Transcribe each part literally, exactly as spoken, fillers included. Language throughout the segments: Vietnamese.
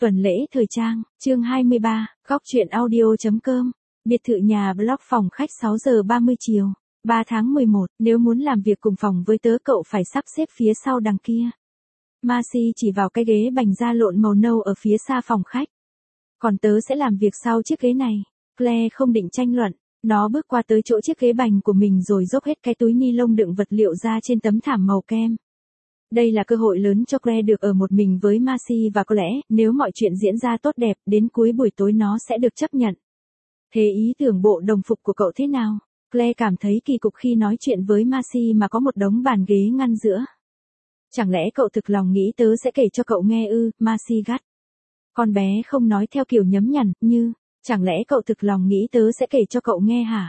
Tuần lễ thời trang, chương hai mươi ba, góc truyện audio.com, biệt thự nhà blog phòng khách sáu giờ ba mươi chiều, ba tháng mười một, nếu muốn làm việc cùng phòng với tớ cậu phải sắp xếp phía sau đằng kia. Marcy chỉ vào cái ghế bành da lộn màu nâu ở phía xa phòng khách. Còn tớ sẽ làm việc sau chiếc ghế này. Claire không định tranh luận, nó bước qua tới chỗ chiếc ghế bành của mình rồi dốc hết cái túi ni lông đựng vật liệu ra trên tấm thảm màu kem. Đây là cơ hội lớn cho Claire được ở một mình với Marcy và có lẽ, nếu mọi chuyện diễn ra tốt đẹp, đến cuối buổi tối nó sẽ được chấp nhận. Thế ý tưởng bộ đồng phục của cậu thế nào? Claire cảm thấy kỳ cục khi nói chuyện với Marcy mà có một đống bàn ghế ngăn giữa. Chẳng lẽ cậu thực lòng nghĩ tớ sẽ kể cho cậu nghe ư? Marcy gắt. Con bé không nói theo kiểu nhấm nhằn, như, chẳng lẽ cậu thực lòng nghĩ tớ sẽ kể cho cậu nghe hả?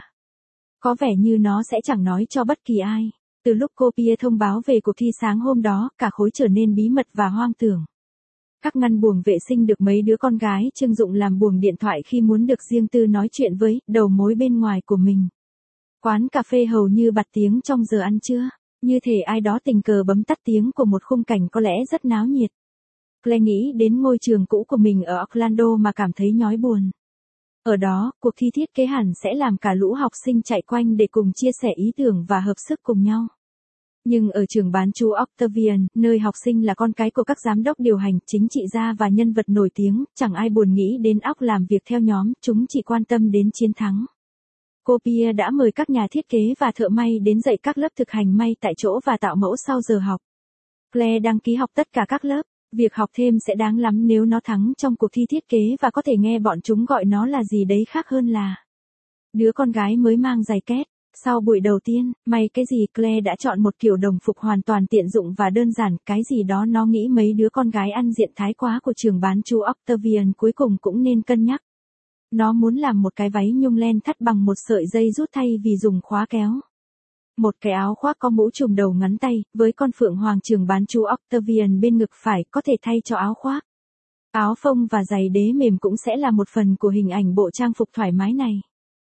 Có vẻ như nó sẽ chẳng nói cho bất kỳ ai. Từ lúc cô Pia thông báo về cuộc thi sáng hôm đó, cả khối trở nên bí mật và hoang tưởng. Các ngăn buồng vệ sinh được mấy đứa con gái trưng dụng làm buồng điện thoại khi muốn được riêng tư nói chuyện với đầu mối bên ngoài của mình. Quán cà phê hầu như bặt tiếng trong giờ ăn trưa, như thể ai đó tình cờ bấm tắt tiếng của một khung cảnh có lẽ rất náo nhiệt. Claire nghĩ đến ngôi trường cũ của mình ở Orlando mà cảm thấy nhói buồn. Ở đó, cuộc thi thiết kế hẳn sẽ làm cả lũ học sinh chạy quanh để cùng chia sẻ ý tưởng và hợp sức cùng nhau. Nhưng ở trường bán chú Octavian, nơi học sinh là con cái của các giám đốc điều hành, chính trị gia và nhân vật nổi tiếng, chẳng ai buồn nghĩ đến óc làm việc theo nhóm, chúng chỉ quan tâm đến chiến thắng. Cô Pia đã mời các nhà thiết kế và thợ may đến dạy các lớp thực hành may tại chỗ và tạo mẫu sau giờ học. Claire đăng ký học tất cả các lớp. Việc học thêm sẽ đáng lắm nếu nó thắng trong cuộc thi thiết kế và có thể nghe bọn chúng gọi nó là gì đấy khác hơn là đứa con gái mới mang giày két. Sau buổi đầu tiên, may cái gì Claire đã chọn một kiểu đồng phục hoàn toàn tiện dụng và đơn giản, cái gì đó nó nghĩ mấy đứa con gái ăn diện thái quá của trường bán chú Octavian cuối cùng cũng nên cân nhắc. Nó muốn làm một cái váy nhung len thắt bằng một sợi dây rút thay vì dùng khóa kéo. Một cái áo khoác có mũ trùm đầu ngắn tay, với con phượng hoàng trường bán chú Octavian bên ngực phải có thể thay cho áo khoác. Áo phông và giày đế mềm cũng sẽ là một phần của hình ảnh bộ trang phục thoải mái này.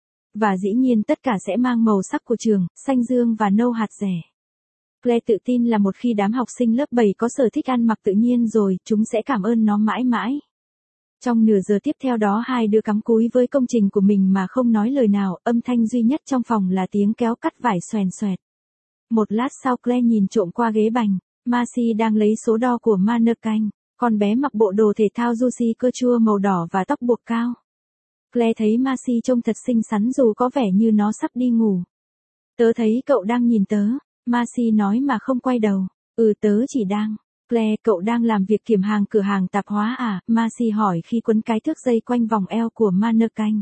Và dĩ nhiên tất cả sẽ mang màu sắc của trường, xanh dương và nâu hạt rẻ. Claire tự tin là một khi đám học sinh lớp bảy có sở thích ăn mặc tự nhiên rồi, chúng sẽ cảm ơn nó mãi mãi. Trong nửa giờ tiếp theo đó hai đứa cắm cúi với công trình của mình mà không nói lời nào, âm thanh duy nhất trong phòng là tiếng kéo cắt vải xoèn xoẹt. Một lát sau Claire nhìn trộm qua ghế bành, Marcy đang lấy số đo của mannequin, con bé mặc bộ đồ thể thao Juicy Couture màu đỏ và tóc buộc cao. Claire thấy Marcy trông thật xinh xắn dù có vẻ như nó sắp đi ngủ. Tớ thấy cậu đang nhìn tớ, Marcy nói mà không quay đầu. Ừ tớ chỉ đang. Claire, cậu đang làm việc kiểm hàng cửa hàng tạp hóa à? Marcy hỏi khi quấn cái thước dây quanh vòng eo của mannequin.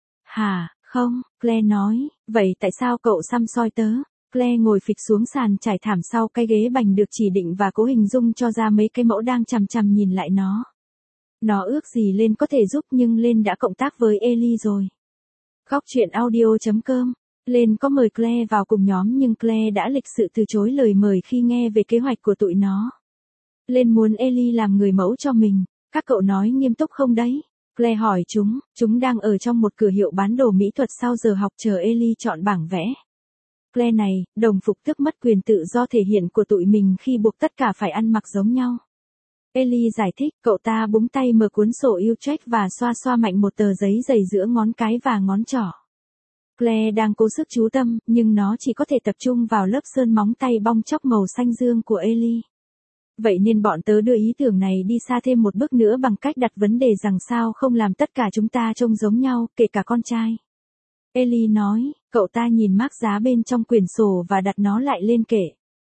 Hả, không, Claire nói, vậy tại sao cậu xăm soi tớ? Claire ngồi phịch xuống sàn trải thảm sau cái ghế bành được chỉ định và cố hình dung cho ra mấy cái mẫu đang chằm chằm nhìn lại nó. Nó ước gì lên có thể giúp nhưng lên đã cộng tác với Ellie rồi. Góc truyện audio.com, lên có mời Claire vào cùng nhóm nhưng Claire đã lịch sự từ chối lời mời khi nghe về kế hoạch của tụi nó. Lên muốn Ellie làm người mẫu cho mình, các cậu nói nghiêm túc không đấy? Claire hỏi chúng, chúng đang ở trong một cửa hiệu bán đồ mỹ thuật sau giờ học chờ Ellie chọn bảng vẽ. Claire này, đồng phục tước mất quyền tự do thể hiện của tụi mình khi buộc tất cả phải ăn mặc giống nhau. Ellie giải thích, cậu ta búng tay mở cuốn sổ Utrecht và xoa xoa mạnh một tờ giấy dày giữa ngón cái và ngón trỏ. Claire đang cố sức chú tâm, nhưng nó chỉ có thể tập trung vào lớp sơn móng tay bong chóc màu xanh dương của Ellie. Vậy nên bọn tớ đưa ý tưởng này đi xa thêm một bước nữa bằng cách đặt vấn đề rằng sao không làm tất cả chúng ta trông giống nhau, kể cả con trai. Ellie nói, cậu ta nhìn mác giá bên trong quyển sổ và đặt nó lại lên kệ.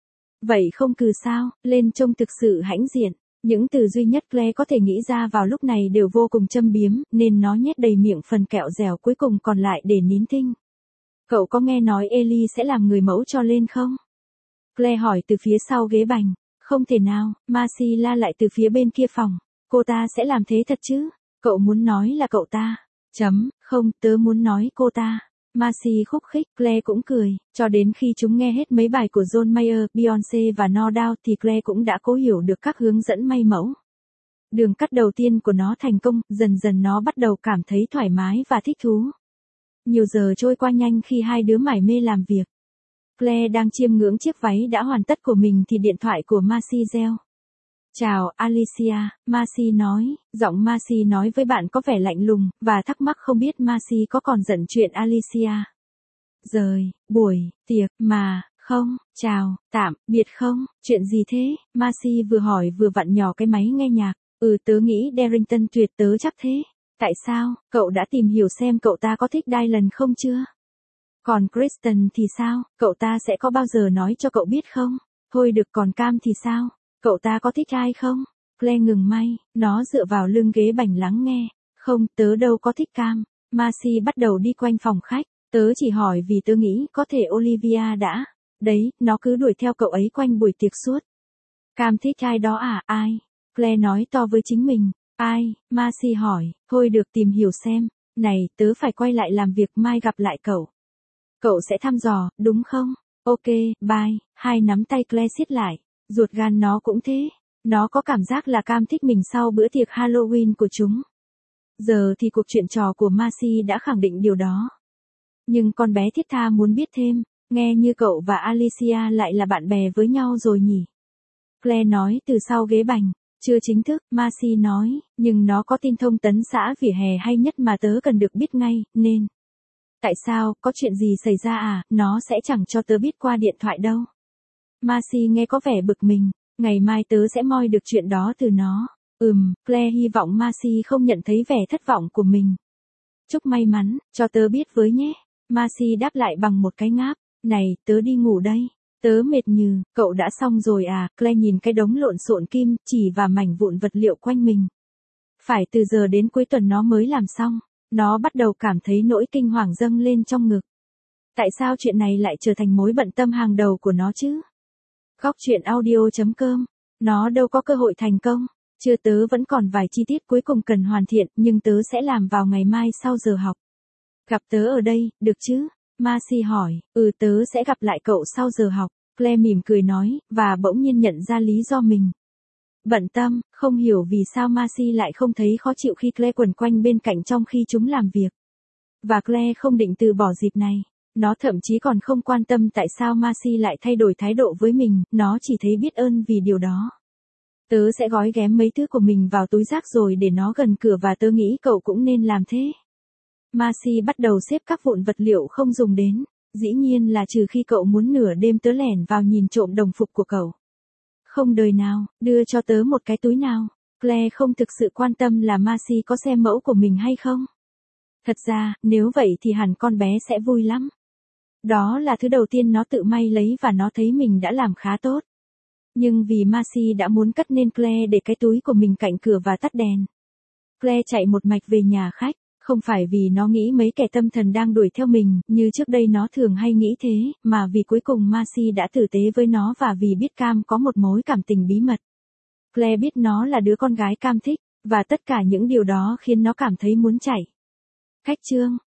Vậy không cừ sao, lên trông thực sự hãnh diện. Những từ duy nhất Claire có thể nghĩ ra vào lúc này đều vô cùng châm biếm, nên nó nhét đầy miệng phần kẹo dẻo cuối cùng còn lại để nín thinh. Cậu có nghe nói Ellie sẽ làm người mẫu cho lên không? Claire hỏi từ phía sau ghế bành. Không thể nào, Marcy la lại từ phía bên kia phòng. Cô ta sẽ làm thế thật chứ? Cậu muốn nói là cậu ta? Chấm, không, tớ muốn nói cô ta. Marcy khúc khích, Claire cũng cười. Cho đến khi chúng nghe hết mấy bài của John Mayer, Beyoncé và No Doubt thì Claire cũng đã cố hiểu được các hướng dẫn may mẫu. Đường cắt đầu tiên của nó thành công, dần dần nó bắt đầu cảm thấy thoải mái và thích thú. Nhiều giờ trôi qua nhanh khi hai đứa mải mê làm việc. Claire đang chiêm ngưỡng chiếc váy đã hoàn tất của mình thì điện thoại của Marcy reo. Chào, Alicia, Marcy nói, giọng Marcy nói với bạn có vẻ lạnh lùng, và thắc mắc không biết Marcy có còn giận chuyện Alicia. Rời, buổi, tiệc, mà, không, chào, tạm, biệt không, chuyện gì thế, Marcy vừa hỏi vừa vặn nhỏ cái máy nghe nhạc, ừ tớ nghĩ Darrington tuyệt tớ chắc thế. Tại sao, cậu đã tìm hiểu xem cậu ta có thích Dylan không chưa? Còn Kristen thì sao, cậu ta sẽ có bao giờ nói cho cậu biết không? Thôi được, còn Cam thì sao? Cậu ta có thích ai không? Claire ngừng may, nó dựa vào lưng ghế bành lắng nghe. Không, tớ đâu có thích Cam. Marcy bắt đầu đi quanh phòng khách. Tớ chỉ hỏi vì tớ nghĩ có thể Olivia đã. Đấy, nó cứ đuổi theo cậu ấy quanh buổi tiệc suốt. Cam thích ai đó à, ai? Claire nói to với chính mình. Ai? Marcy hỏi. Thôi được, tìm hiểu xem. Này, tớ phải quay lại làm việc, mai gặp lại cậu. Cậu sẽ thăm dò, đúng không? Ok, bye. Hai nắm tay Claire siết lại. Ruột gan nó cũng thế. Nó có cảm giác là Cam thích mình sau bữa tiệc Halloween của chúng. Giờ thì cuộc chuyện trò của Marcy đã khẳng định điều đó. Nhưng con bé thiết tha muốn biết thêm. Nghe như cậu và Alicia lại là bạn bè với nhau rồi nhỉ? Claire nói từ sau ghế bành. Chưa chính thức, Marcy nói, nhưng nó có tin thông tấn xã vỉa hè hay nhất mà tớ cần được biết ngay, nên. Tại sao, có chuyện gì xảy ra à, nó sẽ chẳng cho tớ biết qua điện thoại đâu. Marcy nghe có vẻ bực mình, ngày mai tớ sẽ moi được chuyện đó từ nó. Ừm, Claire hy vọng Marcy không nhận thấy vẻ thất vọng của mình. Chúc may mắn, cho tớ biết với nhé. Marcy đáp lại bằng một cái ngáp. Này, tớ đi ngủ đây. Tớ mệt nhừ, cậu đã xong rồi à? Claire nhìn cái đống lộn xộn kim, chỉ và mảnh vụn vật liệu quanh mình. Phải từ giờ đến cuối tuần nó mới làm xong. Nó bắt đầu cảm thấy nỗi kinh hoàng dâng lên trong ngực. Tại sao chuyện này lại trở thành mối bận tâm hàng đầu của nó chứ? Góc truyện audio chấm com. Nó đâu có cơ hội thành công. Chưa, tớ vẫn còn vài chi tiết cuối cùng cần hoàn thiện, nhưng tớ sẽ làm vào ngày mai sau giờ học. Gặp tớ ở đây, được chứ? Marcy hỏi. Ừ, tớ sẽ gặp lại cậu sau giờ học. Claire mỉm cười nói, và bỗng nhiên nhận ra lý do mình. Bận tâm, không hiểu vì sao Marcy lại không thấy khó chịu khi Claire quẩn quanh bên cạnh trong khi chúng làm việc. Và Claire không định từ bỏ dịp này. Nó thậm chí còn không quan tâm tại sao Marcy lại thay đổi thái độ với mình, nó chỉ thấy biết ơn vì điều đó. Tớ sẽ gói ghém mấy thứ của mình vào túi rác rồi để nó gần cửa và tớ nghĩ cậu cũng nên làm thế. Marcy bắt đầu xếp các vụn vật liệu không dùng đến. Dĩ nhiên là trừ khi cậu muốn nửa đêm tớ lẻn vào nhìn trộm đồng phục của cậu. Không đời nào, đưa cho tớ một cái túi nào. Claire không thực sự quan tâm là Marcy có xem mẫu của mình hay không. Thật ra, nếu vậy thì hẳn con bé sẽ vui lắm. Đó là thứ đầu tiên nó tự may lấy và nó thấy mình đã làm khá tốt. Nhưng vì Marcy đã muốn cất nên Claire để cái túi của mình cạnh cửa và tắt đèn. Claire chạy một mạch về nhà khách, không phải vì nó nghĩ mấy kẻ tâm thần đang đuổi theo mình, như trước đây nó thường hay nghĩ thế, mà vì cuối cùng Marcy đã tử tế với nó và vì biết Cam có một mối cảm tình bí mật. Claire biết nó là đứa con gái Cam thích, và tất cả những điều đó khiến nó cảm thấy muốn chạy. Khách chương